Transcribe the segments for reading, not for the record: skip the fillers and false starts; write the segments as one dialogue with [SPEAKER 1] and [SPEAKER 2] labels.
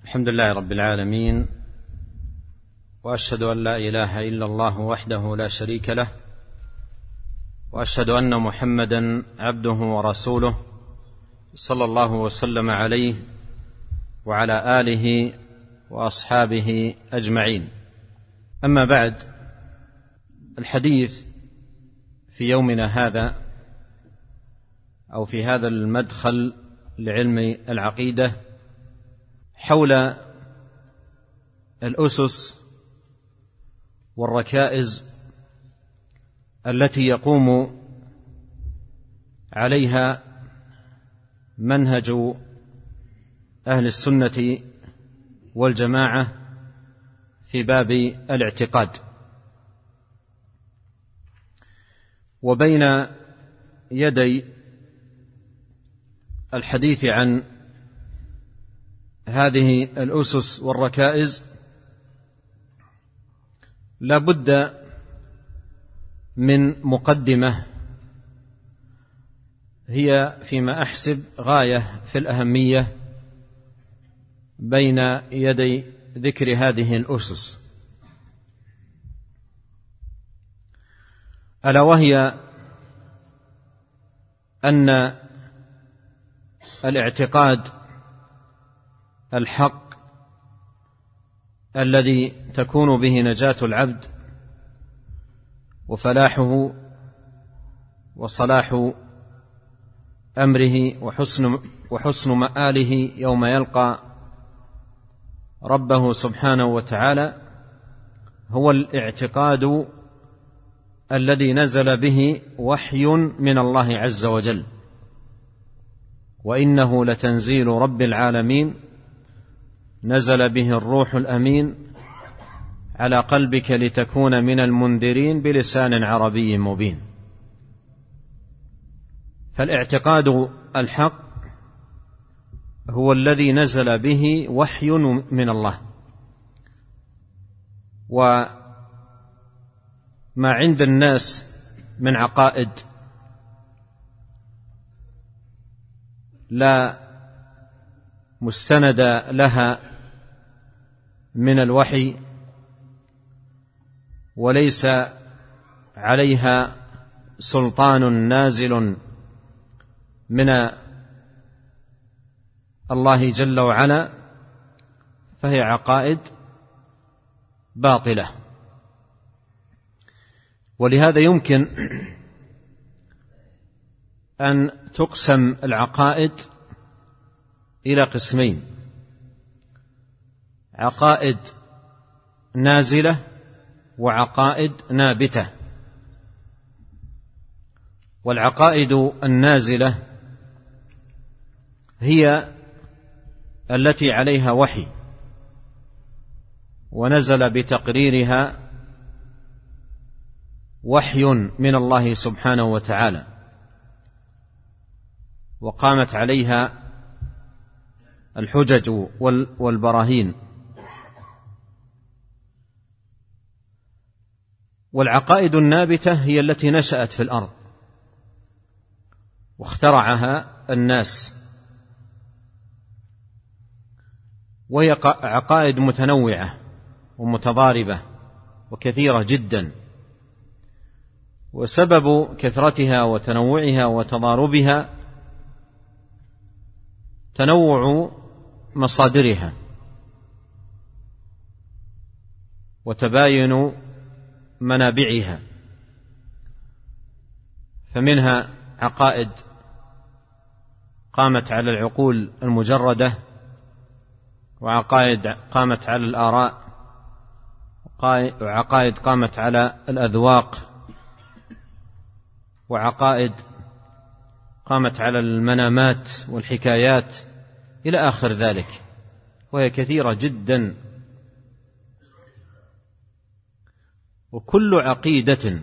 [SPEAKER 1] الحمد لله رب العالمين، وأشهد أن لا إله إلا الله وحده لا شريك له، وأشهد أن محمدا عبده ورسوله صلى الله وسلم عليه وعلى آله وأصحابه أجمعين. أما بعد، الحديث في يومنا هذا أو في هذا المدخل لعلم العقيدة حول الأسس والركائز التي يقوم عليها منهج أهل السنة والجماعة في باب الاعتقاد. وبين يدي الحديث عن هذه الأسس والركائز لا بد من مقدمة هي فيما أحسب غاية في الأهمية بين يدي ذكر هذه الأسس، ألا وهي أن الاعتقاد الحق الذي تكون به نجاة العبد وفلاحه وصلاح أمره وحسن مآله يوم يلقى ربه سبحانه وتعالى هو الاعتقاد الذي نزل به وحي من الله عز وجل، وإنه لتنزيل رب العالمين نزل به الروح الأمين على قلبك لتكون من المنذرين بلسان عربي مبين. فالاعتقاد الحق هو الذي نزل به وحي من الله، وما عند الناس من عقائد لا مستند لها من الوحي وليس عليها سلطان نازل من الله جل وعلا، فهي عقائد باطلة. ولهذا يمكن أن تقسم العقائد إلى قسمين: عقائد نازلة وعقائد نابتة. والعقائد النازلة هي التي عليها وحي ونزل بتقريرها وحي من الله سبحانه وتعالى، وقامت عليها الحجج والبراهين. والعقائد النابتة هي التي نشأت في الأرض واخترعها الناس، وهي عقائد متنوعة ومتضاربة وكثيرة جدا، وسبب كثرتها وتنوعها وتضاربها تنوع مصادرها وتباين منابعها. فمنها عقائد قامت على العقول المجردة، وعقائد قامت على الآراء، وعقائد قامت على الأذواق، وعقائد قامت على المنامات والحكايات إلى آخر ذلك، وهي كثيرة جدا. وكل عقيدة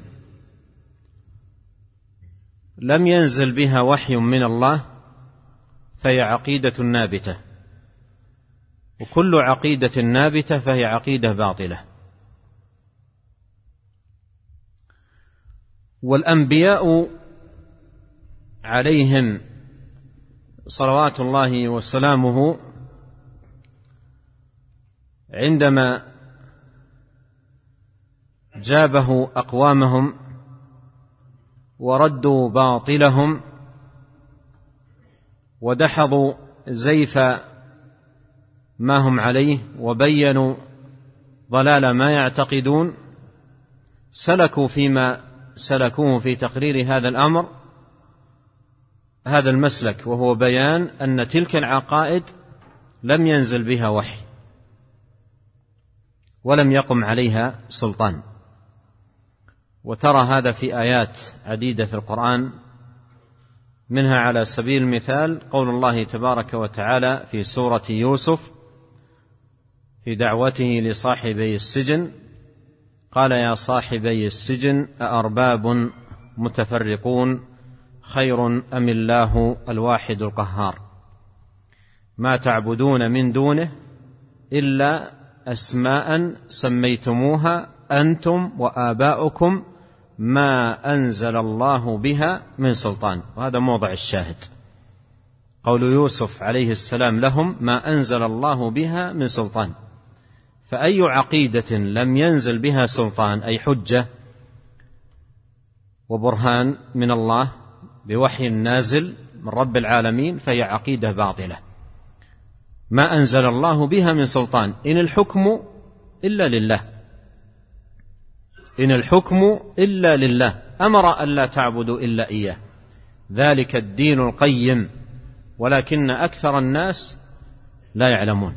[SPEAKER 1] لم ينزل بها وحي من الله فهي عقيدة نابتة، وكل عقيدة نابتة فهي عقيدة باطلة. والأنبياء عليهم صلوات الله وسلامه عندما جابه أقوامهم وردوا باطلهم ودحضوا زيف ما هم عليه وبينوا ضلال ما يعتقدون، سلكوا فيما سلكوه في تقرير هذا الأمر هذا المسلك، وهو بيان أن تلك العقائد لم ينزل بها وحي ولم يقم عليها سلطان. وترى هذا في آيات عديدة في القرآن، منها على سبيل المثال قول الله تبارك وتعالى في سورة يوسف في دعوته لصاحبي السجن: قال يا صاحبي السجن أأرباب متفرقون خير أم الله الواحد القهار ما تعبدون من دونه إلا أسماء سميتموها أنتم وآباؤكم ما أنزل الله بها من سلطان. وهذا موضع الشاهد، قول يوسف عليه السلام لهم: ما أنزل الله بها من سلطان. فأي عقيدة لم ينزل بها سلطان، أي حجة وبرهان من الله بوحي نازل من رب العالمين، فهي عقيدة باطلة ما أنزل الله بها من سلطان. إن الحكم إلا لله، إن الحكم إلا لله، أمر أن لا تعبدوا إلا إياه، ذلك الدين القيم ولكن أكثر الناس لا يعلمون.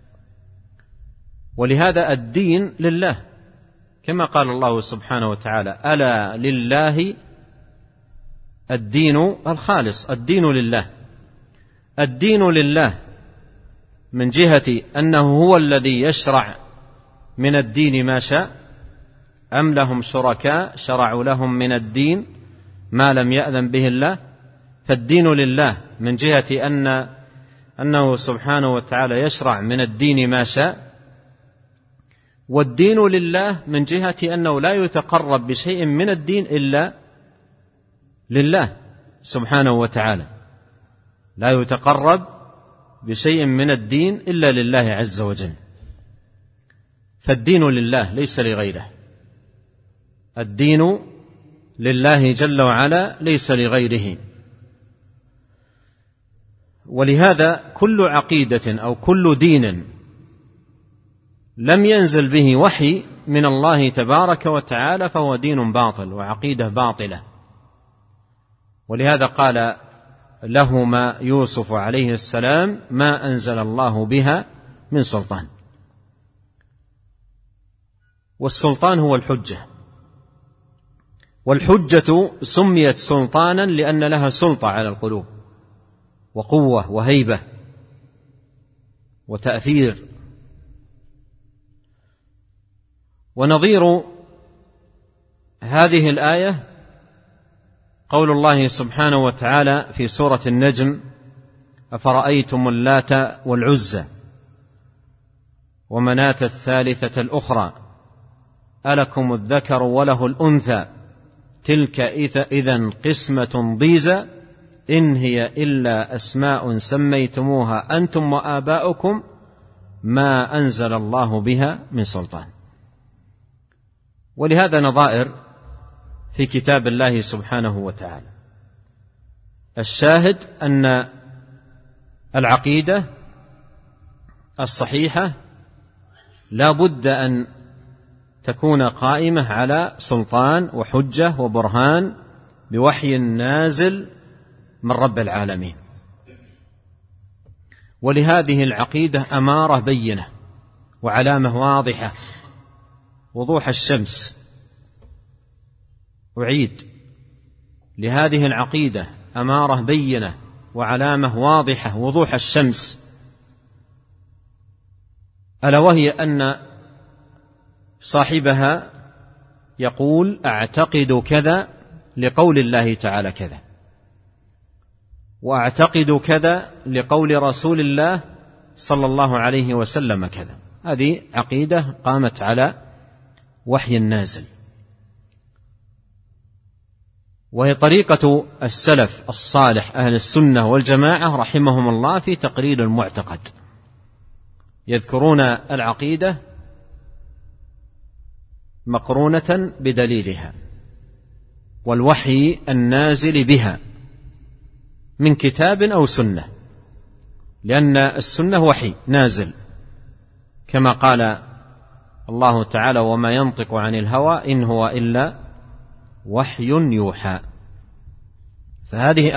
[SPEAKER 1] ولهذا الدين لله، كما قال الله سبحانه وتعالى: ألا لله الدين الخالص. الدين لله، الدين لله من جهة أنه هو الذي يشرع من الدين ما شاء، أم لهم شركاء شرعوا لهم من الدين ما لم يأذن به الله. فالدين لله من جهة أنه سبحانه وتعالى يشرع من الدين ما شاء، والدين لله من جهة أنه لا يتقرب بشيء من الدين إلا لله سبحانه وتعالى، لا يتقرب بشيء من الدين إلا لله عز وجل. فالدين لله ليس لغيره، الدين لله جل وعلا ليس لغيره. ولهذا كل عقيدة أو كل دين لم ينزل به وحي من الله تبارك وتعالى فهو دين باطل وعقيدة باطلة. ولهذا قال لهما يوسف عليه السلام: ما أنزل الله بها من سلطان. والسلطان هو الحجة، والحجة سميت سلطانا لأن لها سلطة على القلوب وقوة وهيبة وتأثير. ونظير هذه الآية قول الله سبحانه وتعالى في سورة النجم: أفرأيتم اللات والعزى ومناة الثالثة الأخرى ألكم الذكر وله الأنثى تلك إذن قسمة ضيزى إن هي إلا أسماء سميتموها أنتم وآباؤكم ما أنزل الله بها من سلطان. ولهذا نظائر في كتاب الله سبحانه وتعالى. الشاهد أن العقيدة الصحيحة لا بد أن تكون قائمة على سلطان وحجة وبرهان بوحي نازل من رب العالمين. ولهذه العقيدة أمارة بينة وعلامة واضحة وضوح الشمس. أعيد: لهذه العقيدة أمارة بينة وعلامة واضحة وضوح الشمس، ألا وهي أن صاحبها يقول: أعتقد كذا لقول الله تعالى كذا، وأعتقد كذا لقول رسول الله صلى الله عليه وسلم كذا. هذه عقيدة قامت على وحي النازل، وهي طريقة السلف الصالح أهل السنة والجماعة رحمهم الله في تقرير المعتقد. يذكرون العقيدة مقرونة بدليلها والوحي النازل بها من كتاب أو سنة، لأن السنة وحي نازل كما قال الله تعالى: وما ينطق عن الهوى إن هو إلا وحي يوحى. فهذه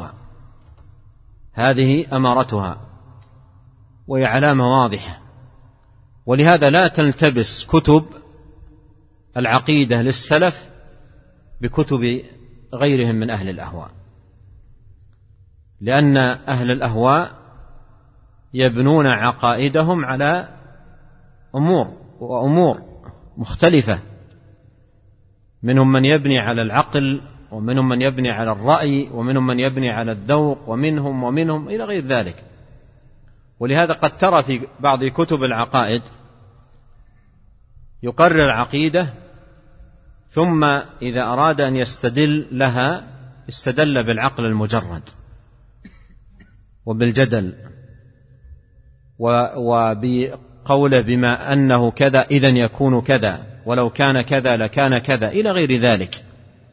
[SPEAKER 1] أمارتها وهي علامة واضحة. ولهذا لا تلتبس كتب العقيدة للسلف بكتب غيرهم من أهل الأهواء، لأن أهل الأهواء يبنون عقائدهم على أمور مختلفة، منهم من يبني على العقل، ومنهم من يبني على الرأي، ومنهم من يبني على الذوق، ومنهم إلى غير ذلك. ولهذا قد ترى في بعض كتب العقائد يقرر عقيدة ثم إذا أراد أن يستدل لها استدل بالعقل المجرد وبالجدل وبقوله بما أنه كذا إذن يكون كذا، ولو كان كذا لكان كذا، إلى غير ذلك.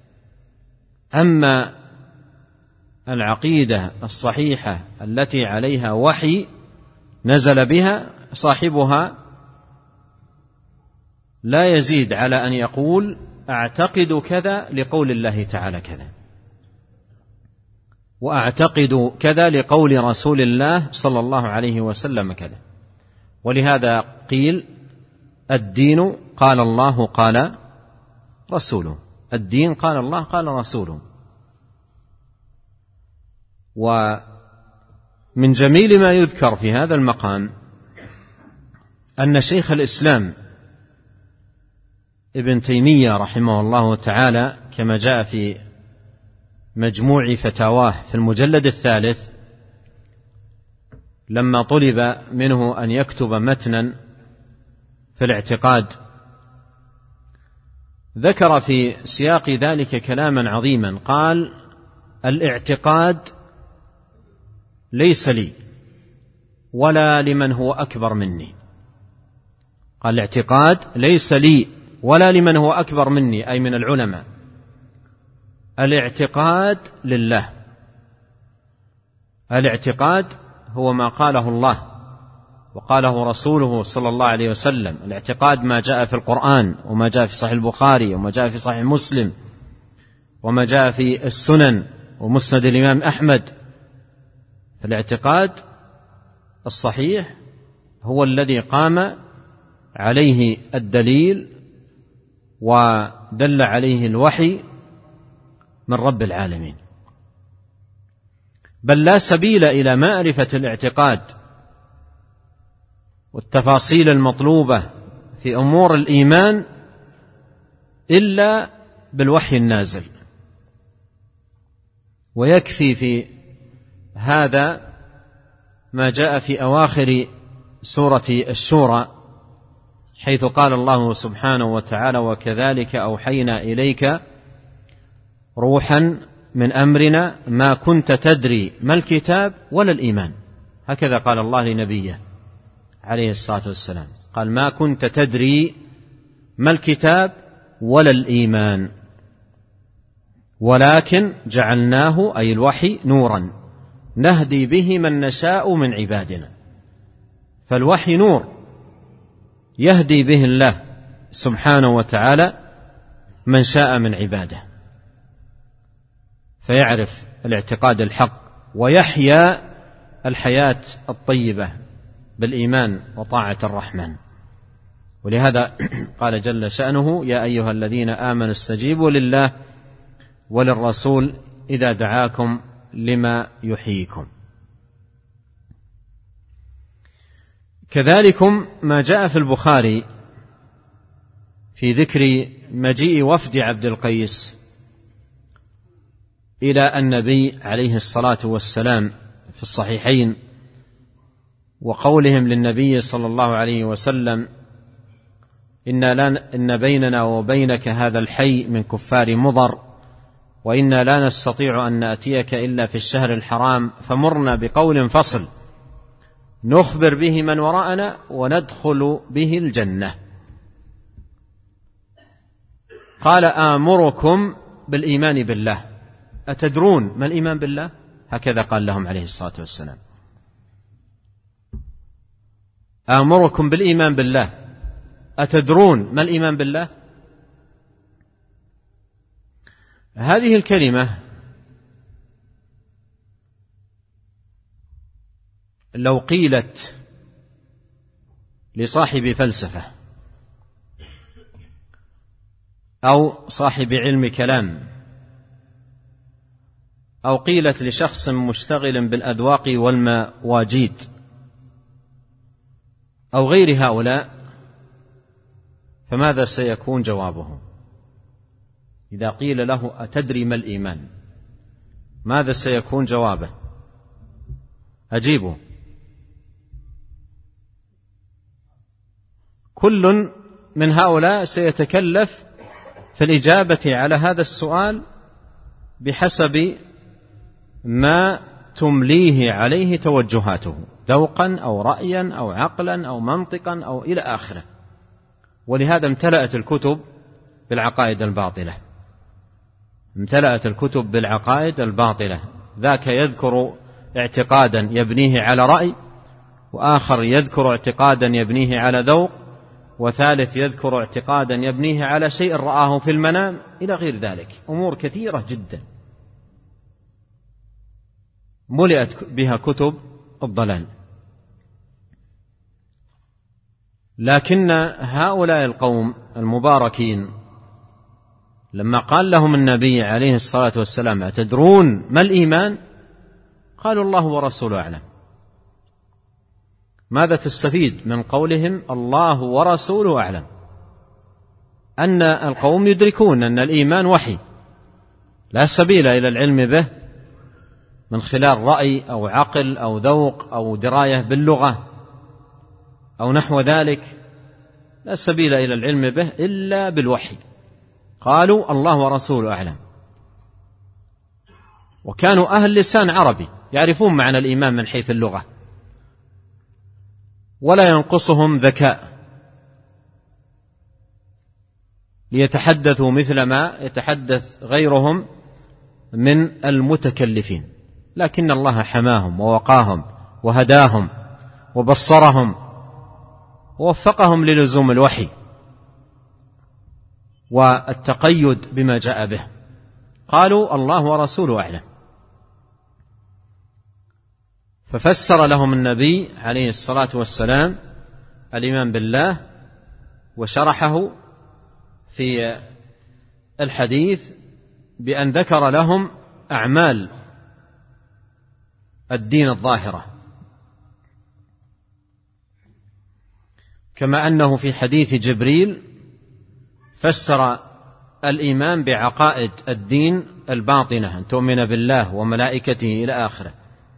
[SPEAKER 1] أما العقيدة الصحيحة التي عليها وحي نزل بها صاحبها لا يزيد على أن يقول أعتقد كذا لقول الله تعالى كذا، وأعتقد كذا لقول رسول الله صلى الله عليه وسلم كذا. ولهذا قيل الدين قال الله قال رسوله، الدين قال الله قال رسوله. ومن جميل ما يذكر في هذا المقام أن شيخ الإسلام ابن تيمية رحمه الله تعالى كما جاء في مجموع فتاواه في المجلد 3 لما طلب منه أن يكتب متنا في الاعتقاد ذكر في سياق ذلك كلاما عظيما، قال: الاعتقاد ليس لي ولا لمن هو أكبر مني. قال: الاعتقاد ليس لي ولا لمن هو أكبر مني، أي من العلماء. الاعتقاد لله. الاعتقاد هو ما قاله الله وقاله رسوله صلى الله عليه وسلم. الاعتقاد ما جاء في القرآن وما جاء في صحيح البخاري وما جاء في صحيح مسلم وما جاء في السنن ومسند الإمام أحمد. فالاعتقاد الصحيح هو الذي قام عليه الدليل ودل عليه الوحي من رب العالمين. بل لا سبيل إلى معرفة الاعتقاد والتفاصيل المطلوبة في أمور الإيمان إلا بالوحي النازل. ويكفي في هذا ما جاء في أواخر سورة الشورى، حيث قال الله سبحانه وتعالى: وكذلك أوحينا إليك روحا من أمرنا ما كنت تدري ما الكتاب ولا الإيمان. هكذا قال الله لنبيه عليه الصلاة والسلام، قال: ما كنت تدري ما الكتاب ولا الإيمان ولكن جعلناه، أي الوحي، نورا نهدي به من نشاء من عبادنا. فالوحي نور يهدي به الله سبحانه وتعالى من شاء من عباده، فيعرف الاعتقاد الحق ويحيا الحياة الطيبة بالإيمان وطاعة الرحمن. ولهذا قال جل شأنه: يا أيها الذين آمنوا استجيبوا لله وللرسول إذا دعاكم لما يحييكم. كذلكم ما جاء في البخاري في ذكر مجيء وفد عبد القيس إلى النبي عليه الصلاة والسلام في الصحيحين، وقولهم للنبي صلى الله عليه وسلم: إن بيننا وبينك هذا الحي من كفار مضر، وإنا لا نستطيع أن نأتيك إلا في الشهر الحرام، فمرنا بقول فصل. نخبر به من وراءنا وندخل به الجنة. قال آمركم بالإيمان بالله. أتدرون ما الإيمان بالله؟ هكذا قال لهم عليه الصلاة والسلام. آمركم بالإيمان بالله، أتدرون ما الإيمان بالله؟ هذه الكلمة لو قيلت لصاحب فلسفة أو صاحب علم كلام أو قيلت لشخص مشتغل بالأذواق والمواجيد أو غير هؤلاء، فماذا سيكون جوابه؟ إذا قيل له أتدري ما الإيمان، ماذا سيكون جوابه؟ أجيبه. كل من هؤلاء سيتكلف في الإجابة على هذا السؤال بحسب ما تمليه عليه توجهاته، ذوقا أو رأيا أو عقلا أو منطقا أو إلى آخره. ولهذا امتلأت الكتب بالعقائد الباطلة، امتلأت الكتب بالعقائد الباطلة. ذاك يذكر اعتقادا يبنيه على رأي، وآخر يذكر اعتقادا يبنيه على ذوق، وثالث يذكر اعتقادا يبنيه على شيء رآه في المنام، إلى غير ذلك. أمور كثيرة جدا ملئت بها كتب الضلال. لكن هؤلاء القوم المباركين لما قال لهم النبي عليه الصلاة والسلام أتدرون ما الإيمان؟ قالوا الله ورسوله أعلم. ماذا تستفيد من قولهم الله ورسوله أعلم؟ أن القوم يدركون أن الإيمان وحي لا سبيل إلى العلم به من خلال رأي أو عقل أو ذوق أو دراية باللغة أو نحو ذلك، لا سبيل إلى العلم به إلا بالوحي. قالوا الله ورسوله أعلم، وكانوا أهل لسان عربي يعرفون معنى الإيمان من حيث اللغة، ولا ينقصهم ذكاء ليتحدثوا مثل ما يتحدث غيرهم من المتكلفين، لكن الله حماهم ووقاهم وهداهم وبصرهم ووفقهم للزوم الوحي والتقيد بما جاء به. قالوا الله ورسوله أعلم. ففسر لهم النبي عليه الصلاة والسلام الإيمان بالله، وشرحه في الحديث بأن ذكر لهم أعمال الدين الظاهرة، كما أنه في حديث جبريل فسر الإيمان بعقائد الدين الباطنة، أن تؤمن بالله وملائكته إلى آخره.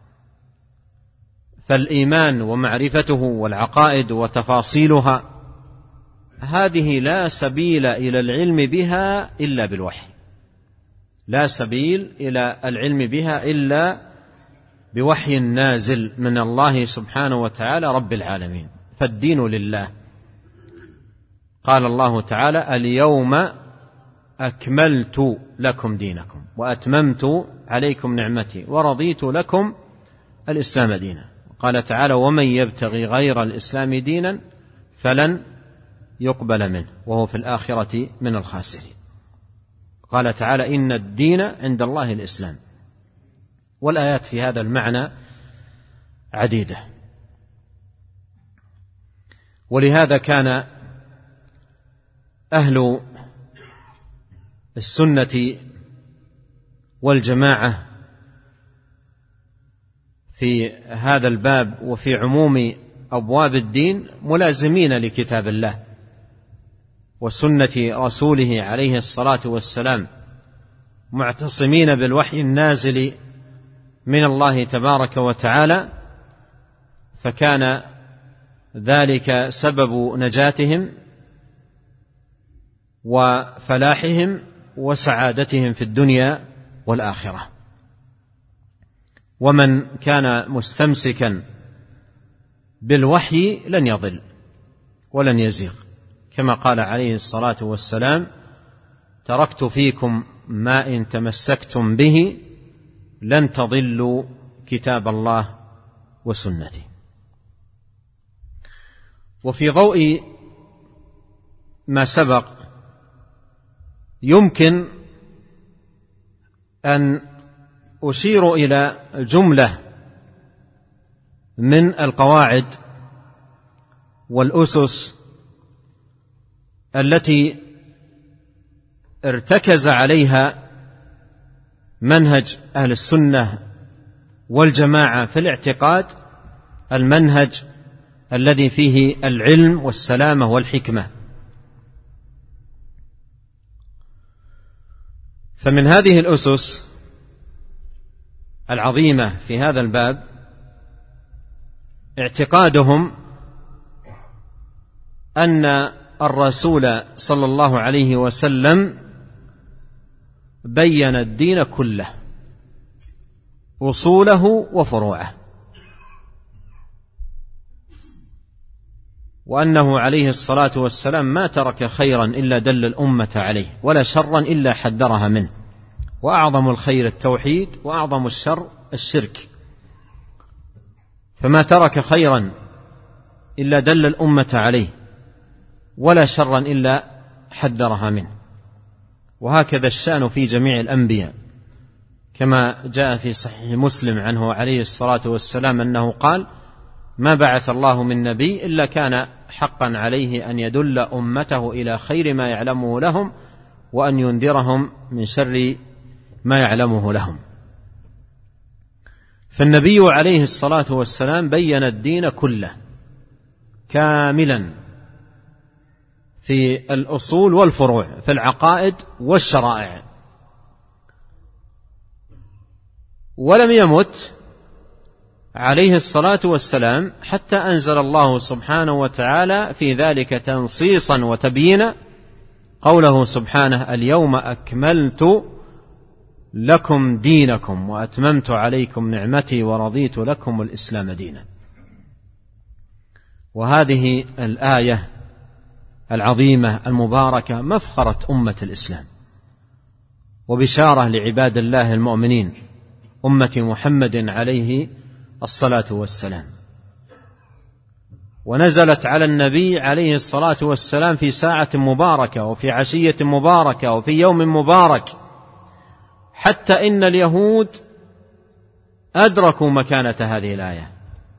[SPEAKER 1] فالإيمان ومعرفته والعقائد وتفاصيلها هذه لا سبيل إلى العلم بها إلا بالوحي، لا سبيل إلى العلم بها إلا بوحي نازل من الله سبحانه وتعالى رب العالمين. فالدين لله. قال الله تعالى اليوم أكملت لكم دينكم وأتممت عليكم نعمتي ورضيت لكم الإسلام دينا. قال تعالى ومن يبتغي غير الإسلام دينا فلن يقبل منه وهو في الآخرة من الخاسرين. قال تعالى إن الدين عند الله الإسلام. والآيات في هذا المعنى عديدة. ولهذا كان أهل السنة والجماعة في هذا الباب وفي عموم أبواب الدين ملازمين لكتاب الله وسنة رسوله عليه الصلاة والسلام، معتصمين بالوحي النازل من الله تبارك وتعالى، فكان ذلك سبب نجاتهم وفلاحهم وسعادتهم في الدنيا والآخرة. ومن كان مستمسكا بالوحي لن يضل ولن يزيغ، كما قال عليه الصلاة والسلام: تركت فيكم ما إن تمسكتم به لن تضلوا كتاب الله وسنتي. وفي ضوء ما سبق يمكن أن أشير إلى جملة من القواعد والأسس التي ارتكز عليها منهج أهل السنة والجماعة في الاعتقاد، المنهج الذي فيه العلم والسلامة والحكمة. فمن هذه الأسس العظيمة في هذا الباب اعتقادهم أن الرسول صلى الله عليه وسلم بين الدين كله، أصوله وفروعه، وأنه عليه الصلاة والسلام ما ترك خيرا إلا دل الأمة عليه، ولا شرا إلا حذرها منه، وأعظم الخير التوحيد، وأعظم الشر الشرك. فما ترك خيرا إلا دل الأمة عليه، ولا شرا إلا حذرها منه. وهكذا الشأن في جميع الأنبياء، كما جاء في صحيح مسلم عنه عليه الصلاة والسلام أنه قال: ما بعث الله من نبي إلا كان حقا عليه أن يدل أمته إلى خير ما يعلمه لهم، وأن ينذرهم من شر ما يعلمه لهم. فالنبي عليه الصلاة والسلام بين الدين كله كاملا في الأصول والفروع، في العقائد والشرائع، ولم يمت عليه الصلاة والسلام حتى أنزل الله سبحانه وتعالى في ذلك تنصيصا وتبيينا قوله سبحانه: اليوم أكملت لكم دينكم وأتممت عليكم نعمتي ورضيت لكم الإسلام دينا. وهذه الآية العظيمة المباركة مفخرة أمة الإسلام، وبشارة لعباد الله المؤمنين أمة محمد عليه الصلاة والسلام. ونزلت على النبي عليه الصلاة والسلام في ساعة مباركة، وفي عشية مباركة، وفي يوم مبارك، حتى إن اليهود أدركوا مكانة هذه الآية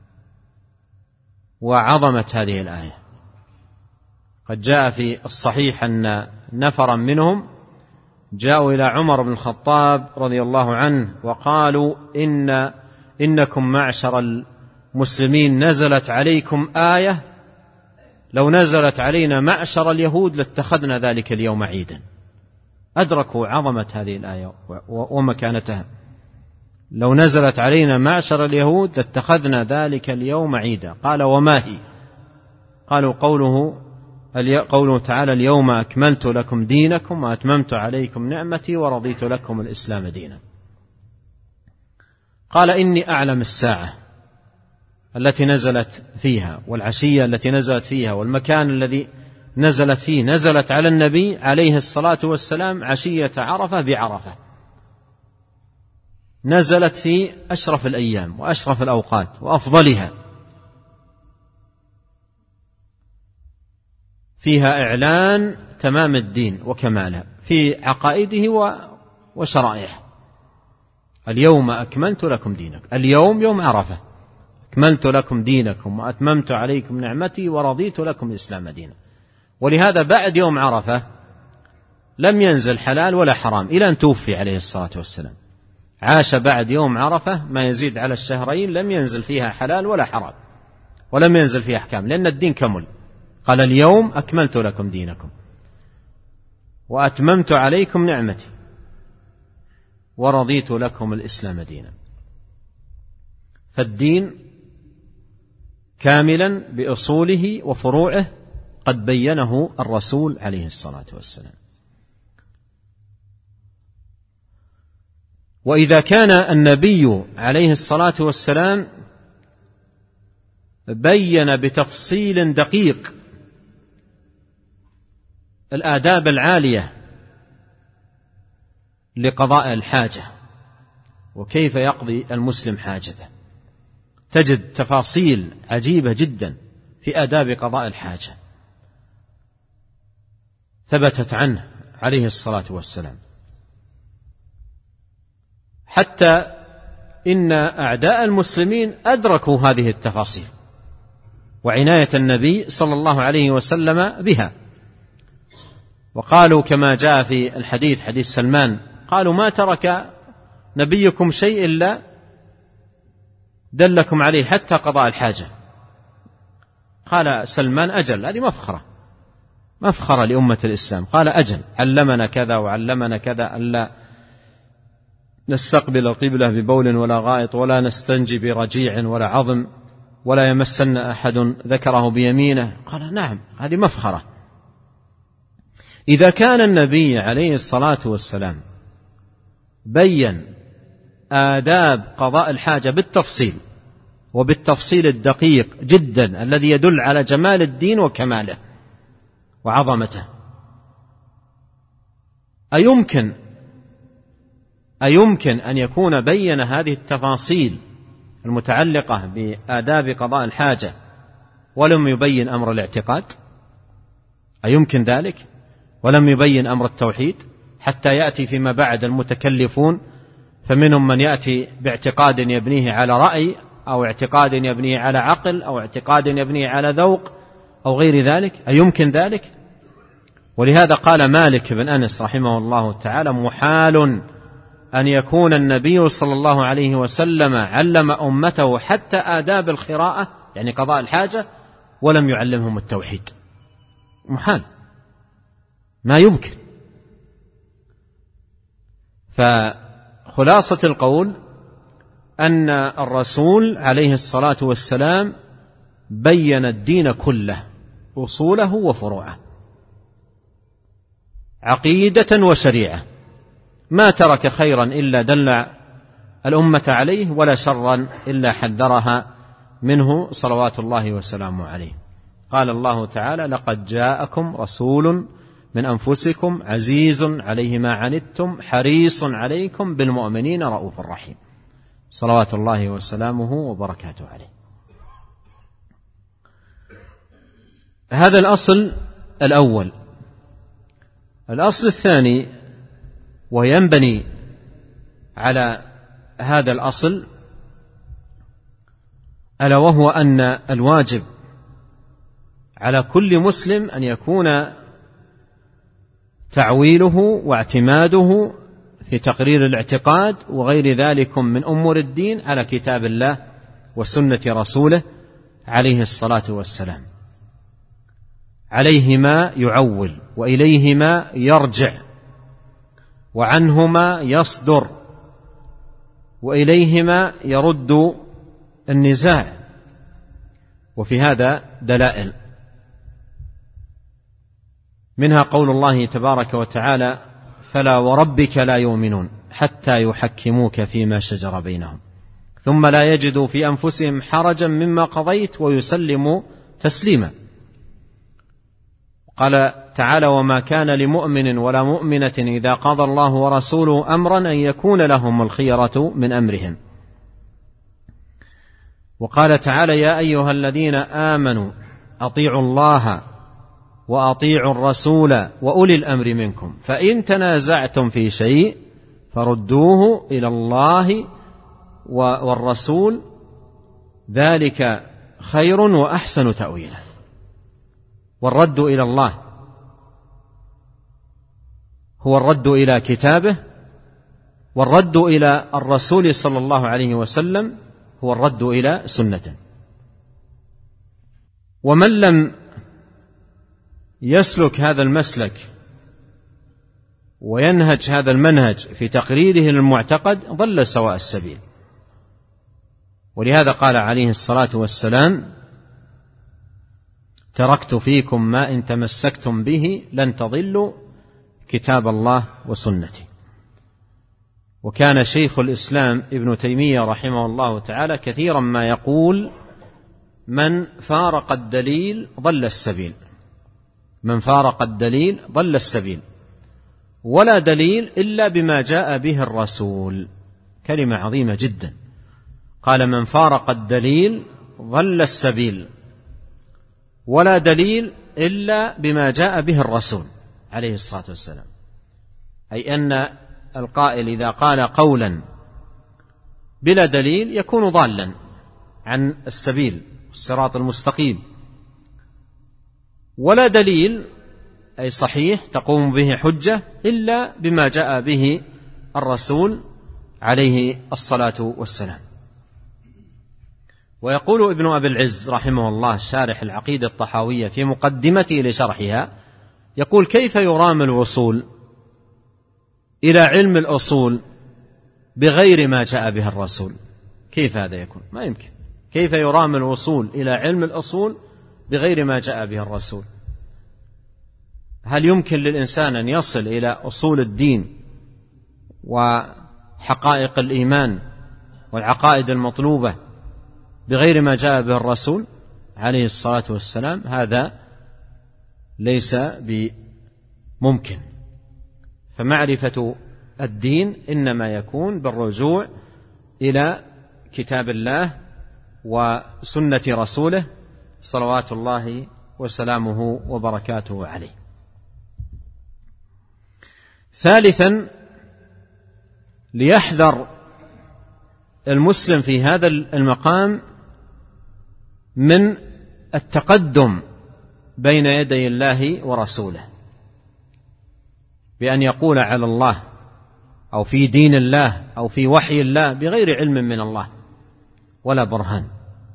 [SPEAKER 1] وعظمة هذه الآية. قد جاء في الصحيح أن نفرا منهم جاءوا إلى عمر بن الخطاب رضي الله عنه وقالوا: إنكم معشر المسلمين نزلت عليكم آية لو نزلت علينا معشر اليهود لاتخذنا ذلك اليوم عيدا. أدركوا عظمة هذه الآية ومكانتها. لو نزلت علينا معشر اليهود لاتخذنا ذلك اليوم عيدا. قال: وما هي؟ قالوا: قوله تعالى: اليوم أكملت لكم دينكم وأتممت عليكم نعمتي ورضيت لكم الإسلام دينا. قال: إني أعلم الساعة التي نزلت فيها، والعشية التي نزلت فيها، والمكان الذي نزلت فيه. نزلت على النبي عليه الصلاة والسلام عشية عرفة بعرفة، نزلت في أشرف الأيام وأشرف الأوقات وأفضلها، فيها إعلان تمام الدين وكماله في عقائده وشرائعه. اليوم أكملت لكم دينكم، اليوم يوم عرفة، أكملت لكم دينكم وأتممت عليكم نعمتي ورضيت لكم الإسلام دينا. ولهذا بعد يوم عرفة لم ينزل حلال ولا حرام إلى أن توفي عليه الصلاة والسلام. عاش بعد يوم عرفة ما يزيد على الشهرين لم ينزل فيها حلال ولا حرام، ولم ينزل فيها أحكام، لأن الدين كمل. قال: اليوم أكملت لكم دينكم وأتممت عليكم نعمتي ورضيت لكم الإسلام دينا. فالدين كاملا بأصوله وفروعه قد بينه الرسول عليه الصلاة والسلام. وإذا كان النبي عليه الصلاة والسلام بين بتفصيل دقيق الآداب العالية لقضاء الحاجة وكيف يقضي المسلم حاجته. تجد تفاصيل عجيبة جدا في آداب قضاء الحاجة ثبتت عنه عليه الصلاة والسلام، حتى إن أعداء المسلمين أدركوا هذه التفاصيل وعناية النبي صلى الله عليه وسلم بها، وقالوا كما جاء في الحديث حديث سلمان، قالوا ما ترك نبيكم شيء إلا دلكم عليه حتى قضاء الحاجة. قال سلمان أجل، هذه مفخرة لأمة الإسلام. قال أجل، علمنا كذا وعلمنا كذا، ألا نستقبل القبلة ببول ولا غائط ولا نستنجي برجيع ولا عظم ولا يمسن أحد ذكره بيمينه. قال نعم، هذه مفخرة. إذا كان النبي عليه الصلاة والسلام بين آداب قضاء الحاجة بالتفصيل وبالتفصيل الدقيق جدا الذي يدل على جمال الدين وكماله وعظمته، أيمكن أن يكون بين هذه التفاصيل المتعلقة بآداب قضاء الحاجة ولم يبين أمر الاعتقاد؟ أيمكن ذلك؟ ولم يبين أمر التوحيد، حتى يأتي فيما بعد المتكلفون فمنهم من يأتي باعتقاد يبنيه على رأي، أو اعتقاد يبنيه على عقل، أو اعتقاد يبنيه على ذوق، أو غير ذلك. أيمكن ذلك؟ ولهذا قال مالك بن أنس رحمه الله تعالى: محال أن يكون النبي صلى الله عليه وسلم علم أمته حتى آداب القراءة، يعني قضاء الحاجة، ولم يعلمهم التوحيد. محال، ما يمكن. فخلاصة القول أن الرسول عليه الصلاة والسلام بين الدين كله، أصوله وفروعه، عقيدة وشريعة، ما ترك خيرا إلا دل الأمة عليه، ولا شرا إلا حذرها منه صلوات الله وسلامه عليه. قال الله تعالى: لقد جاءكم رسول من أنفسكم عزيز عليه ما عنتم حريص عليكم بالمؤمنين رؤوف رحيم، صلوات الله وسلامه وبركاته عليه. هذا الأصل الأول. الأصل الثاني، وينبني على هذا الأصل، ألا وهو أن الواجب على كل مسلم أن يكون تعويله واعتماده في تقرير الاعتقاد وغير ذلك من أمور الدين على كتاب الله وسنة رسوله عليه الصلاة والسلام. عليهما يعول وإليهما يرجع وعنهما يصدر وإليهما يرد النزاع. وفي هذا دلائل، منها قول الله تبارك وتعالى: فلا وربك لا يؤمنون حتى يحكموك فيما شجر بينهم ثم لا يجدوا في أنفسهم حرجا مما قضيت ويسلموا تسليما. قال تعالى: وما كان لمؤمن ولا مؤمنة إذا قضى الله ورسوله أمرا أن يكون لهم الخيرة من أمرهم. وقال تعالى: يا أيها الذين آمنوا أطيعوا الله وأطيعوا الرسول وأولي الأمر منكم فإن تنازعتم في شيء فردوه إلى الله والرسول ذلك خير وأحسن تأويلا. والرد إلى الله هو الرد إلى كتابه، والرد إلى الرسول صلى الله عليه وسلم هو الرد إلى سنته. ومن لم يسلك هذا المسلك وينهج هذا المنهج في تقريره للمعتقد ضل سواء السبيل. ولهذا قال عليه الصلاة والسلام: تركت فيكم ما إن تمسكتم به لن تضلوا كتاب الله وسنتي. وكان شيخ الإسلام ابن تيمية رحمه الله تعالى كثيرا ما يقول: من فارق الدليل ضل السبيل. من فارق الدليل ضل السبيل، ولا دليل إلا بما جاء به الرسول. كلمة عظيمة جدا. قال من فارق الدليل ضل السبيل، ولا دليل إلا بما جاء به الرسول عليه الصلاة والسلام. أي أن القائل إذا قال قولا بلا دليل يكون ضالا عن السبيل الصراط المستقيم. ولا دليل أي صحيح تقوم به حجة إلا بما جاء به الرسول عليه الصلاة والسلام. ويقول ابن أبي العز رحمه الله شارح العقيدة الطحاوية في مقدمته لشرحها، يقول: كيف يرام الوصول إلى علم الأصول بغير ما جاء به الرسول؟ كيف هذا يكون؟ ما يمكن. كيف يرام الوصول إلى علم الأصول بغير ما جاء به الرسول؟ هل يمكن للإنسان أن يصل إلى أصول الدين وحقائق الإيمان والعقائد المطلوبة بغير ما جاء به الرسول عليه الصلاة والسلام؟ هذا ليس بممكن. فمعرفة الدين إنما يكون بالرجوع إلى كتاب الله وسنة رسوله صلوات الله وسلامه وبركاته عليه. ثالثا، ليحذر المسلم في هذا المقام من التقدم بين يدي الله ورسوله بأن يقول على الله أو في دين الله أو في وحي الله بغير علم من الله ولا برهان،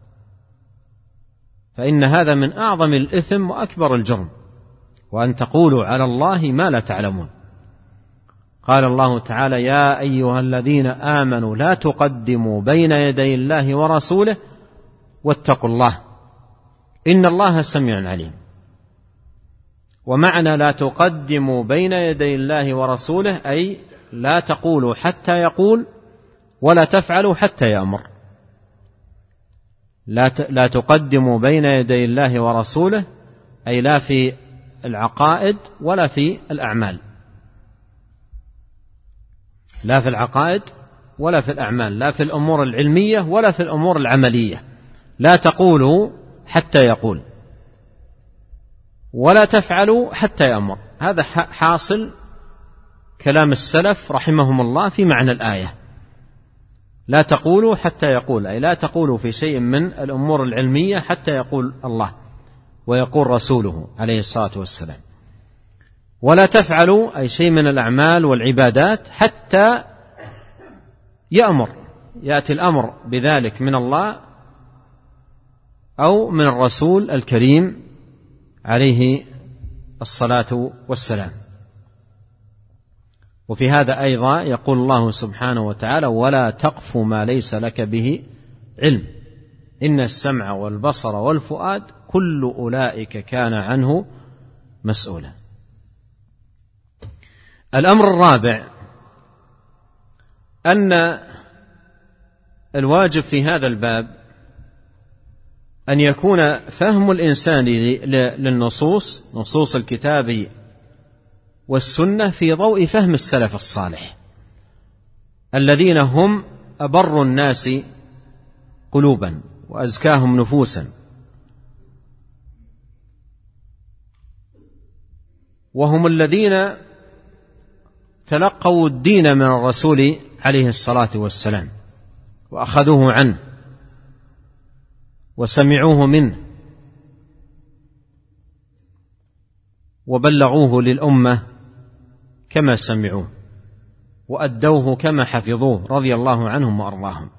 [SPEAKER 1] فإن هذا من أعظم الإثم وأكبر الجرم، وأن تقولوا على الله ما لا تعلمون. قال الله تعالى: يا أيها الذين آمنوا لا تقدموا بين يدي الله ورسوله واتقوا الله إن الله سميع عليم. ومعنى لا تقدموا بين يدي الله ورسوله أي لا تقولوا حتى يقول ولا تفعلوا حتى يأمر. لا تقدموا بين يدي الله ورسوله أي لا في العقائد ولا في الأعمال، لا في العقائد ولا في الأعمال، لا في الأمور العلمية ولا في الأمور العملية. لا تقولوا حتى يقول ولا تفعلوا حتى يأمر. هذا حاصل كلام السلف رحمهم الله في معنى الآية. لا تقولوا حتى يقول أي لا تقولوا في شيء من الأمور العلمية حتى يقول الله ويقول رسوله عليه الصلاة والسلام. ولا تفعلوا أي شيء من الأعمال والعبادات حتى يأمر، يأتي الأمر بذلك من الله أو من الرسول الكريم عليه الصلاة والسلام. وفي هذا أيضا يقول الله سبحانه وتعالى: ولا تقف ما ليس لك به علم إن السمع والبصر والفؤاد كل أولئك كان عنه مسؤولا. الأمر الرابع أن الواجب في هذا الباب أن يكون فهم الإنسان للنصوص، نصوص الكتاب والسنة، في ضوء فهم السلف الصالح الذين هم أبر الناس قلوبا وأزكاهم نفوسا، وهم الذين تلقوا الدين من الرسول عليه الصلاة والسلام وأخذوه عنه وسمعوه منه وبلغوه للأمة كما سمعوه وأدوه كما حفظوه رضي الله عنهم وأرضاهم.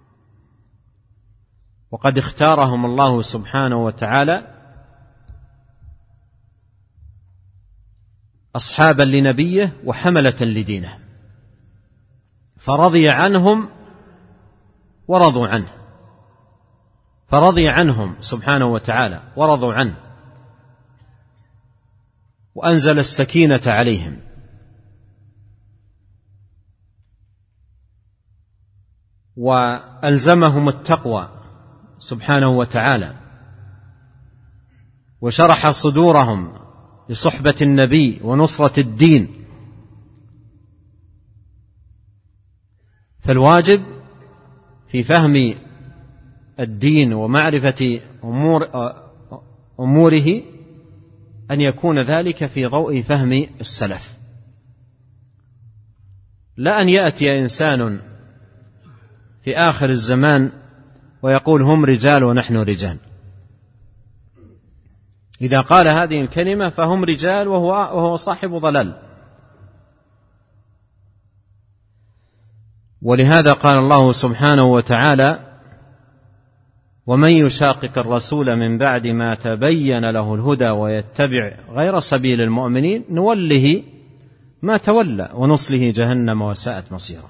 [SPEAKER 1] وقد اختارهم الله سبحانه وتعالى أصحابا لنبيه وحملة لدينه، فرضي عنهم ورضوا عنه، فرضي عنهم سبحانه وتعالى ورضوا عنه، وأنزل السكينة عليهم، وألزمهم التقوى سبحانه وتعالى، وشرح صدورهم لصحبة النبي ونصرة الدين. فالواجب في فهم الدين ومعرفة أموره أن يكون ذلك في ضوء فهم السلف، لا أن يأتي إنسان في آخر الزمان ويقول هم رجال ونحن رجال. إذا قال هذه الكلمة فهم رجال وهو صاحب ضلال. ولهذا قال الله سبحانه وتعالى: ومن يشاقق الرسول من بعد ما تبين له الهدى ويتبع غير سبيل المؤمنين نوله ما تولى ونصله جهنم وساءت مصيره.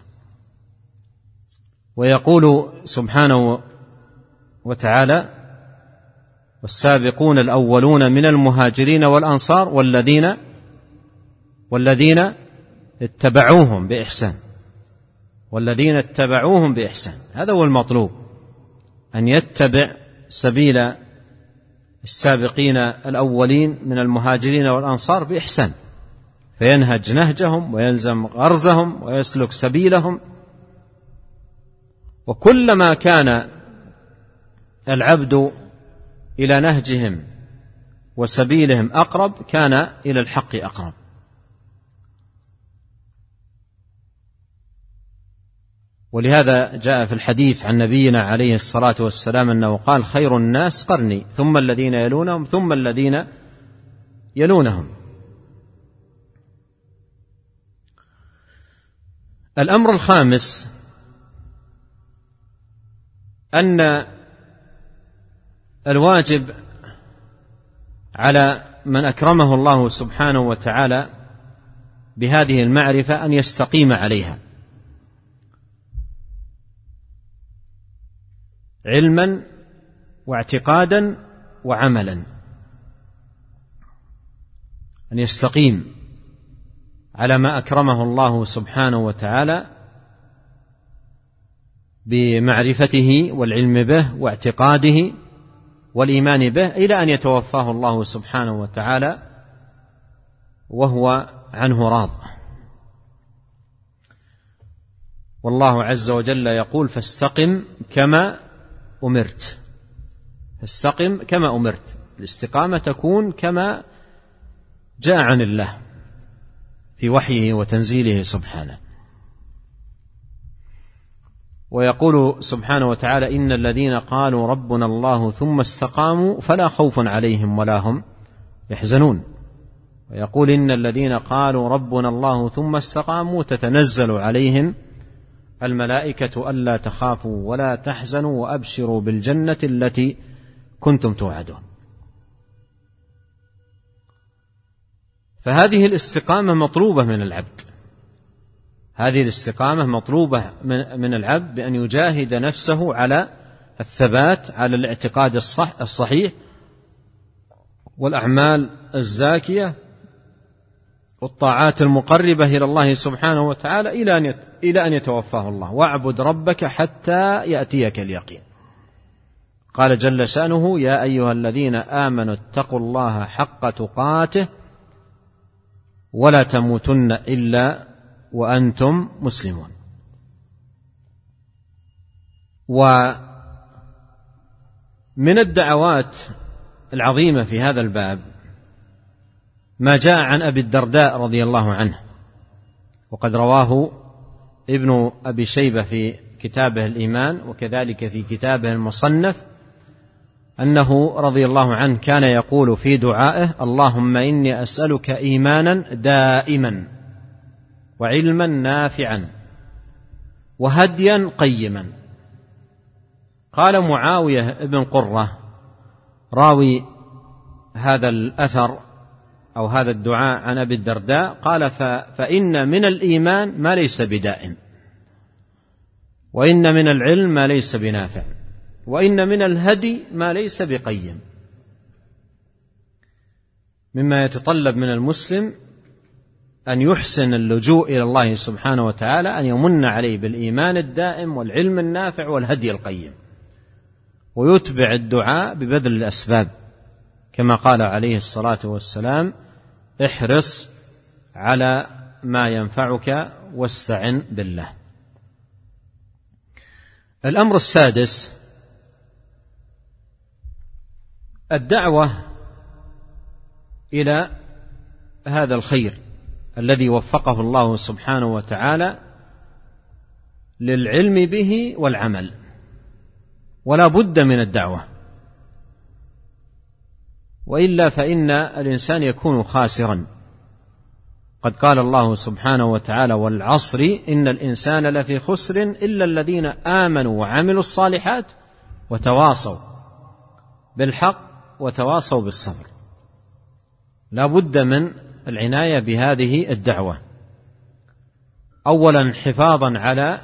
[SPEAKER 1] ويقول سبحانه وتعالى: والسابقون الأولون من المهاجرين والأنصار والذين اتبعوهم بإحسان. والذين اتبعوهم بإحسان، هذا هو المطلوب، أن يتبع سبيل السابقين الأولين من المهاجرين والأنصار بإحسان، فينهج نهجهم ويلزم غرزهم ويسلك سبيلهم. وكلما كان العبد إلى نهجهم وسبيلهم أقرب كان إلى الحق أقرب. ولهذا جاء في الحديث عن نبينا عليه الصلاة والسلام أنه قال: خير الناس قرني ثم الذين يلونهم ثم الذين يلونهم. الأمر الخامس أن الواجب على من أكرمه الله سبحانه وتعالى بهذه المعرفة أن يستقيم عليها علما واعتقادا وعملا، أن يستقيم على ما أكرمه الله سبحانه وتعالى بمعرفته والعلم به واعتقاده والإيمان به إلى أن يتوفاه الله سبحانه وتعالى وهو عنه راض. والله عز وجل يقول: فاستقم كما أمرت. فاستقم كما أمرت، الاستقامة تكون كما جاء عن الله في وحيه وتنزيله سبحانه. ويقول سبحانه وتعالى: إن الذين قالوا ربنا الله ثم استقاموا فلا خوف عليهم ولا هم يحزنون. ويقول: إن الذين قالوا ربنا الله ثم استقاموا تتنزل عليهم الملائكة ألا تخافوا ولا تحزنوا وأبشروا بالجنة التي كنتم توعدون. فهذه الاستقامة مطلوبة من العبد، هذه الاستقامة مطلوبة من العبد بأن يجاهد نفسه على الثبات على الاعتقاد الصحيح والأعمال الزاكية والطاعات المقربة إلى الله سبحانه وتعالى إلى أن يتوفاه الله. واعبد ربك حتى يأتيك اليقين. قال جل شأنه: يا أيها الذين آمنوا اتقوا الله حق تقاته ولا تموتن إلا وأنتم مسلمون. ومن الدعوات العظيمة في هذا الباب ما جاء عن أبي الدرداء رضي الله عنه، وقد رواه ابن أبي شيبة في كتابه الإيمان وكذلك في كتابه المصنف، أنه رضي الله عنه كان يقول في دعائه: اللهم إني أسألك إيمانا دائما وعلما نافعا وهديا قيما. قال معاوية ابن قرة راوي هذا الأثر أو هذا الدعاء عن أبي الدرداء، قال: فإن من الإيمان ما ليس بدائم، وإن من العلم ما ليس بنافع، وإن من الهدي ما ليس بقيم. مما يتطلب من المسلم أن يحسن اللجوء إلى الله سبحانه وتعالى، أن يمن عليه بالإيمان الدائم والعلم النافع والهدي القيم، ويتبع الدعاء ببذل الأسباب كما قال عليه الصلاة والسلام: احرص على ما ينفعك واستعن بالله. الأمر السادس: الدعوة إلى هذا الخير الذي وفقه الله سبحانه وتعالى للعلم به والعمل، ولا بد من الدعوة، وإلا فإن الإنسان يكون خاسرا. قد قال الله سبحانه وتعالى: والعصر إن الإنسان لفي خسر إلا الذين آمنوا وعملوا الصالحات وتواصوا بالحق وتواصوا بالصبر. لا بد من العناية بهذه الدعوة، أولا حفاظا على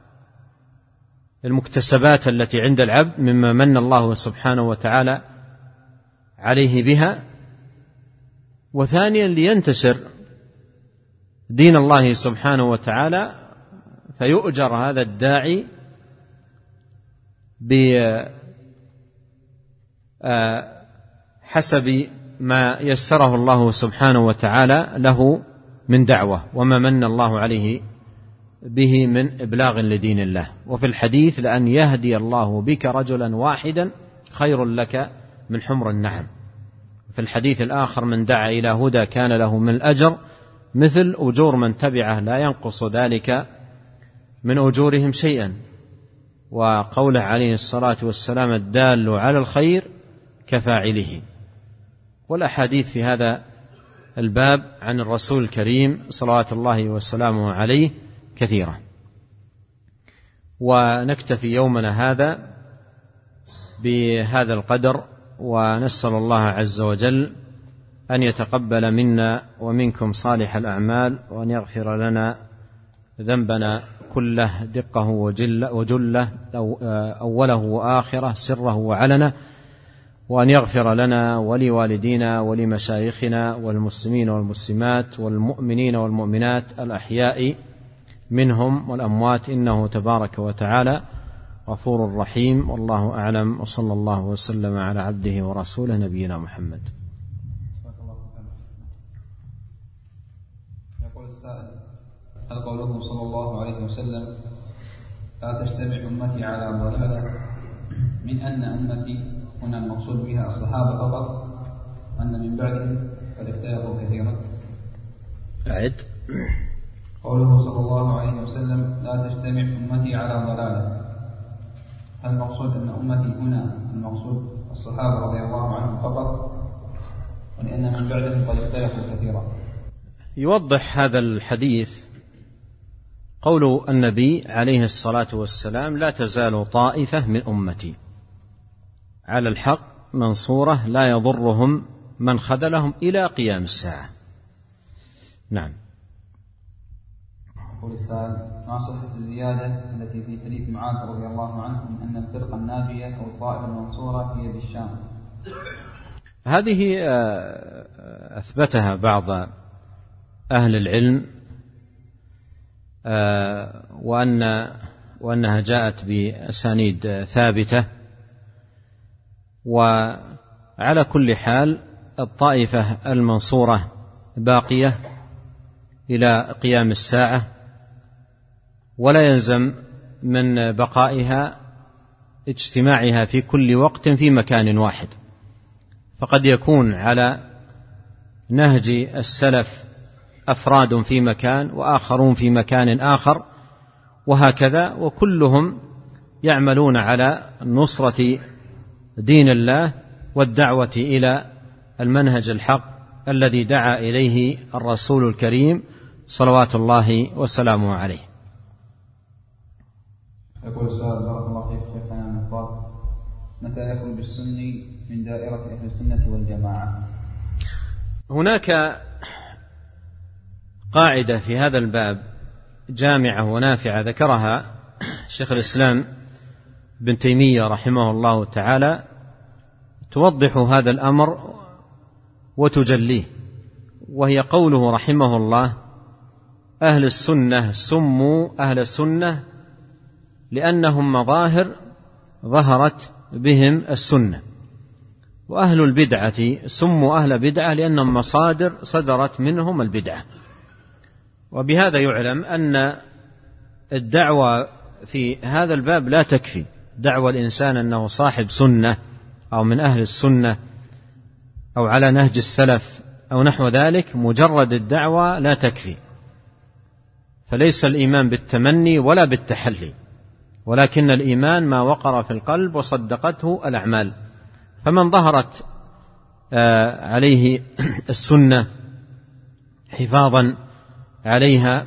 [SPEAKER 1] المكتسبات التي عند العبد مما من الله سبحانه وتعالى عليه بها، وثانيا لينتشر دين الله سبحانه وتعالى فيؤجر هذا الداعي بحسب ما يسره الله سبحانه وتعالى له من دعوة وما من الله عليه به من إبلاغ لدين الله. وفي الحديث: لأن يهدي الله بك رجلا واحدا خير لك من حمر النعم. في الحديث الآخر: من دعا إلى هدى كان له من الأجر مثل أجور من تبعه لا ينقص ذلك من أجورهم شيئا. وقوله عليه الصلاة والسلام: الدال على الخير كفاعله. والأحاديث في هذا الباب عن الرسول الكريم صلوات الله وسلامه عليه كثيرة. ونكتفي يومنا هذا بهذا القدر، ونسأل الله عز وجل أن يتقبل منا ومنكم صالح الأعمال، وأن يغفر لنا ذنبنا كله دقه وجله أوله وآخره سره وعلنه، وأن يغفر لنا ولوالدينا ولمشايخنا والمسلمين والمسلمات والمؤمنين والمؤمنات الأحياء منهم والأموات، إنه تبارك وتعالى غفور رحيم. والله أعلم، وصلى الله وسلم على عبده ورسوله نبينا محمد.
[SPEAKER 2] يقول السائل: هل قوله صلى الله عليه وسلم لا تجتمع أمتي على ضلالة من أن أمتي هنا المقصود بها الصحابة فقط، وأن من بعدهم قد اختلفوا كثيرا؟
[SPEAKER 1] أعد.
[SPEAKER 2] قوله صلى الله عليه وسلم لا تجتمع أمتي على ضلالة، هل المقصود أن أمتي هنا المقصود الصحابة رضي الله عنهم فقط، ولأن من بعدهم قد اختلفوا كثيرا؟
[SPEAKER 1] يوضح هذا الحديث قول النبي عليه الصلاة والسلام: لا تزال طائفة من أمتي على الحق منصورة لا يضرهم من خذلهم إلى قيام الساعة. نعم.
[SPEAKER 2] يقول السائل: ما صحة الزيادة التي في حديث معاذ رضي الله عنه من أن الفرقة الناجية أو الطائفة المنصورة هي بالشام؟
[SPEAKER 1] هذه أثبتها بعض أهل العلم، وأنها جاءت بأسانيد ثابتة. وعلى كل حال الطائفة المنصورة باقية إلى قيام الساعة، ولا يلزم من بقائها اجتماعها في كل وقت في مكان واحد، فقد يكون على نهج السلف أفراد في مكان وآخرون في مكان آخر، وهكذا، وكلهم يعملون على نصرة دين الله والدعوة إلى المنهج الحق الذي دعا إليه الرسول الكريم صلوات الله وسلامه عليه.
[SPEAKER 2] يقول السؤال: بارك الله فيك شيخنا المفضل، متى يخرج السني من دائرة أهل السنة والجماعة؟
[SPEAKER 1] هناك قاعدة في هذا الباب جامعة ونافعة ذكرها شيخ الإسلام ابن تيمية رحمه الله تعالى، توضح هذا الأمر وتجليه، وهي قوله رحمه الله: أهل السنة سموا أهل السنة لأنهم مظاهر ظهرت بهم السنة، وأهل البدعة سموا أهل بدعة لأنهم مصادر صدرت منهم البدعة. وبهذا يعلم أن الدعوة في هذا الباب لا تكفي. دعوة الإنسان أنه صاحب سنة أو من أهل السنة أو على نهج السلف أو نحو ذلك، مجرد الدعوة لا تكفي. فليس الإيمان بالتمني ولا بالتحلي، ولكن الإيمان ما وقر في القلب وصدقته الأعمال. فمن ظهرت عليه السنة حفاظا عليها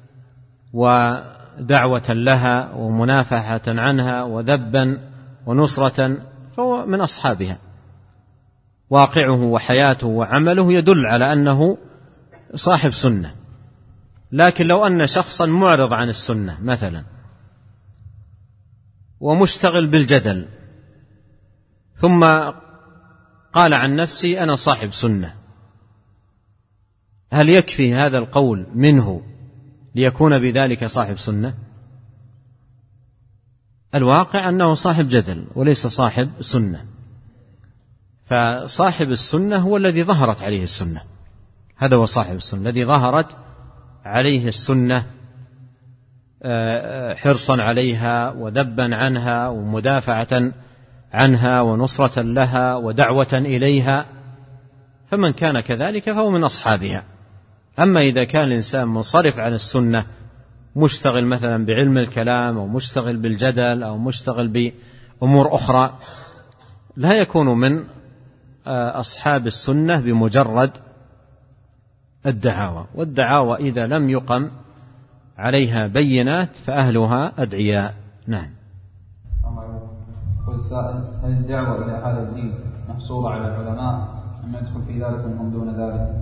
[SPEAKER 1] ودعوة لها ومنافحة عنها وذبا ونصرة فهو من أصحابها. واقعه وحياته وعمله يدل على أنه صاحب سنة. لكن لو أن شخصا معرض عن السنة مثلا ومشتغل بالجدل ثم قال عن نفسي أنا صاحب سنة، هل يكفي هذا القول منه ليكون بذلك صاحب سنة؟ الواقع أنه صاحب جدل وليس صاحب سنة. فصاحب السنة هو الذي ظهرت عليه السنة، هذا هو صاحب السنة الذي ظهرت عليه السنة حرصا عليها وذبا عنها ومدافعة عنها ونصرة لها ودعوة إليها. فمن كان كذلك فهو من أصحابها. أما إذا كان الإنسان منصرف عن السنة، مشتغل مثلا بعلم الكلام أو مشتغل بالجدل أو مشتغل بأمور أخرى، لا يكون من أصحاب السنة بمجرد الدعاوى. والدعاوى إذا لم يقم عليها بينات فأهلها أدعياء. نعم.
[SPEAKER 2] والسائل: هل الدعوة إلى هذا الدين محصورة على العلماء أم يدخل في ذلك من دون ذلك؟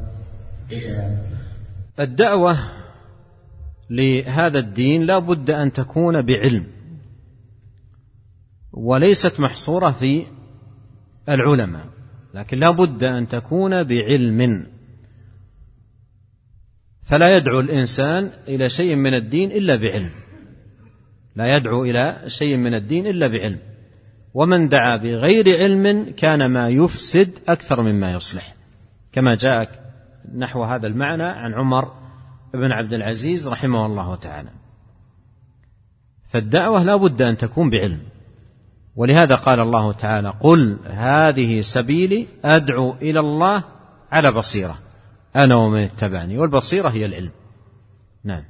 [SPEAKER 1] الدعوة لهذا الدين لا بد أن تكون بعلم، وليست محصورة في العلماء، لكن لا بد أن تكون بعلم. فلا يدعو الإنسان إلى شيء من الدين إلا بعلم، لا يدعو إلى شيء من الدين إلا بعلم. ومن دعا بغير علم كان ما يفسد أكثر مما يصلح، كما جاء نحو هذا المعنى عن عمر بن عبد العزيز رحمه الله تعالى. فالدعوة لا بد أن تكون بعلم، ولهذا قال الله تعالى: قل هذه سبيلي أدعو إلى الله على بصيرة أنا ومن اتبعني. والبصيرة هي العلم. نعم.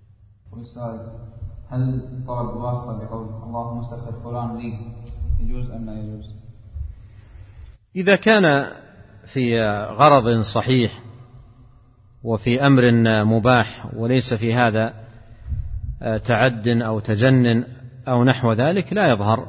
[SPEAKER 2] هل طلب الواسطة بقول اللهم سخر فلان لي يجوز أم لا يجوز؟
[SPEAKER 1] إذا كان في غرض صحيح وفي أمر مباح وليس في هذا تعد أو تجنن أو نحو ذلك لا يظهر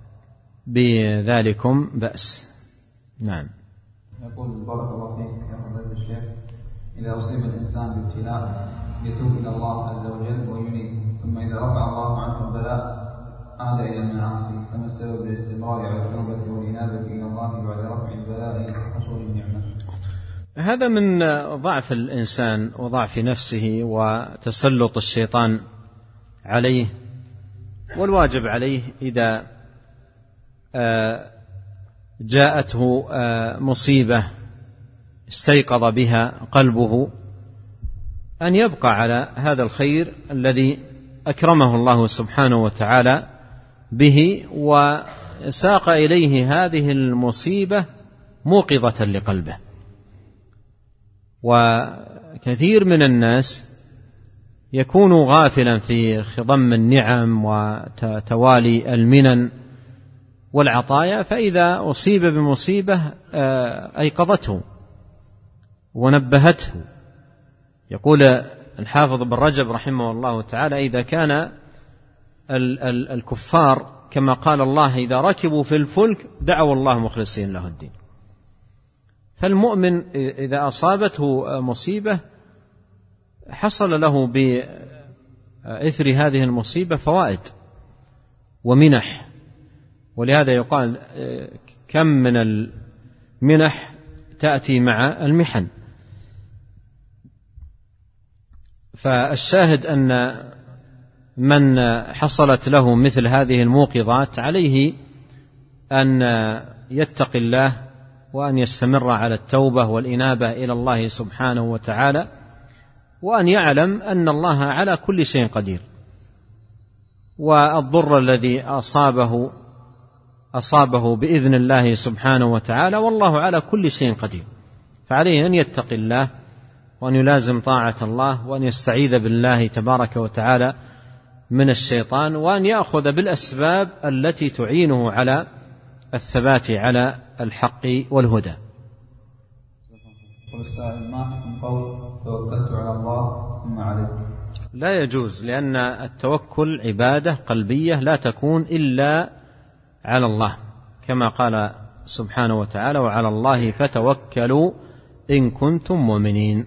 [SPEAKER 1] بذلكم بأس. نعم.
[SPEAKER 2] يقول: بارك الله فيك يا فضيلة الشيخ، إذا أصيب الإنسان بابتلاء يتوب إلى الله عز وجل وينيب، ثم إذا رفع الله عنه البلاء عاد إلى المعاصي، فما السبب للاستمرار على التوبة والإنابة إلى الله بعد رفع البلاء وحصول النعمة؟
[SPEAKER 1] هذا من ضعف الإنسان وضعف نفسه وتسلط الشيطان عليه. والواجب عليه إذا جاءته مصيبة استيقظ بها قلبه أن يبقى على هذا الخير الذي أكرمه الله سبحانه وتعالى به، وساق إليه هذه المصيبة موقظة لقلبه. وكثير من الناس يكون غافلا في خضم النعم وتوالي المنن والعطايا، فإذا أصيب بمصيبة أيقظته ونبهته. يقول الحافظ بن رجب رحمه الله تعالى: إذا كان الكفار كما قال الله إذا ركبوا في الفلك دعوا الله مخلصين له الدين، فالمؤمن إذا أصابته مصيبة حصل له بإثر هذه المصيبة فوائد ومنح. ولهذا يقال: كم من المنح تأتي مع المحن. فالشاهد أن من حصلت له مثل هذه الموقظات عليه أن يتقي الله وأن يستمر على التوبة والإنابة إلى الله سبحانه وتعالى، وأن يعلم أن الله على كل شيء قدير، والضر الذي أصابه بإذن الله سبحانه وتعالى، والله على كل شيء قدير. فعليه أن يتقي الله وأن يلازم طاعة الله وأن يستعيذ بالله تبارك وتعالى من الشيطان، وأن يأخذ بالأسباب التي تعينه على الثبات على الحق والهدى.
[SPEAKER 2] توكلت على الله ثم عليك.
[SPEAKER 1] لا يجوز، لأن التوكل عبادة قلبية لا تكون إلا على الله، كما قال سبحانه وتعالى: وعلى الله فتوكلوا إن كنتم مؤمنين.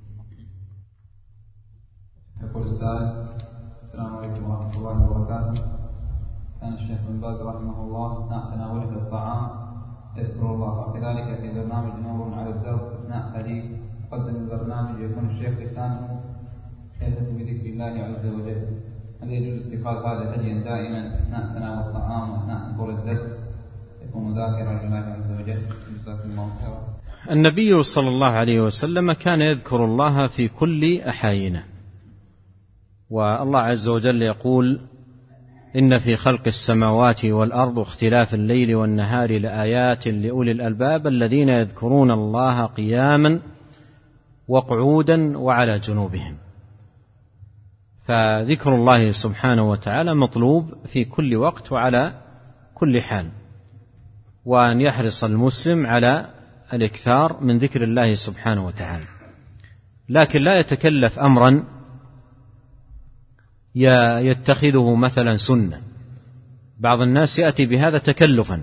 [SPEAKER 2] يقول السائل: السلام عليكم ورحمة الله وبركاته. كان الشيخ بن باز رحمه الله أثناء تناوله الطعام يذكر الله، وكذلك في برنامج نور على الدرب أثناء حديث قدم البرنامج يكون الشيخ لسانه يلهث بذكر الله عز وجل. هل يجوز اتخاذ هذا هديا دائما أثناء تناول الطعام وأثناء حضور الدرس يكون ذاكرا لله عز وجل؟ جزاكم الله خيرا.
[SPEAKER 1] النبي صلى الله عليه وسلم كان يذكر الله في كل أحاينه، والله عز وجل يقول: إن في خلق السماوات والأرض واختلاف الليل والنهار لآيات لأولي الألباب الذين يذكرون الله قياما وقعودا وعلى جنوبهم. فذكر الله سبحانه وتعالى مطلوب في كل وقت وعلى كل حال، وأن يحرص المسلم على الإكثار من ذكر الله سبحانه وتعالى، لكن لا يتكلف أمرا يتخذه مثلا سنة. بعض الناس يأتي بهذا تكلفا،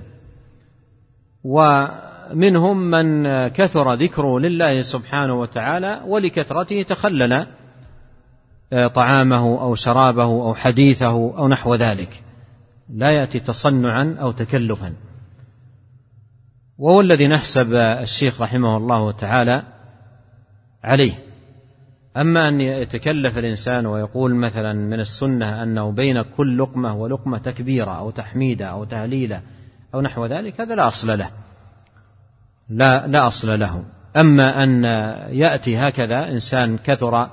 [SPEAKER 1] ومنهم من كثر ذكره لله سبحانه وتعالى ولكثرته تخلل طعامه أو شرابه أو حديثه أو نحو ذلك، لا يأتي تصنعا أو تكلفا. وهو الذي نحسب الشيخ رحمه الله تعالى عليه. أما أن يتكلف الإنسان ويقول مثلا من السنة أنه بين كل لقمة ولقمة تكبيرة أو تحميدة أو تهليلة أو نحو ذلك، هذا لا أصل له، لا أصل له. أما أن يأتي هكذا إنسان كثر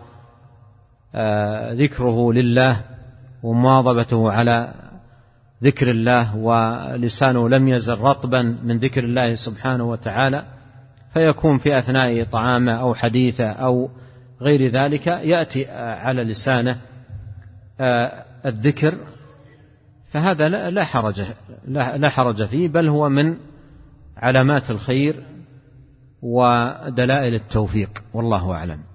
[SPEAKER 1] ذكره لله ومواظبته على ذكر الله ولسانه لم يزل رطبا من ذكر الله سبحانه وتعالى، فيكون في أثناء طعامه أو حديثه أو غير ذلك يأتي على لسانه الذكر، فهذا لا حرج فيه، بل هو من علامات الخير ودلائل التوفيق، والله أعلم.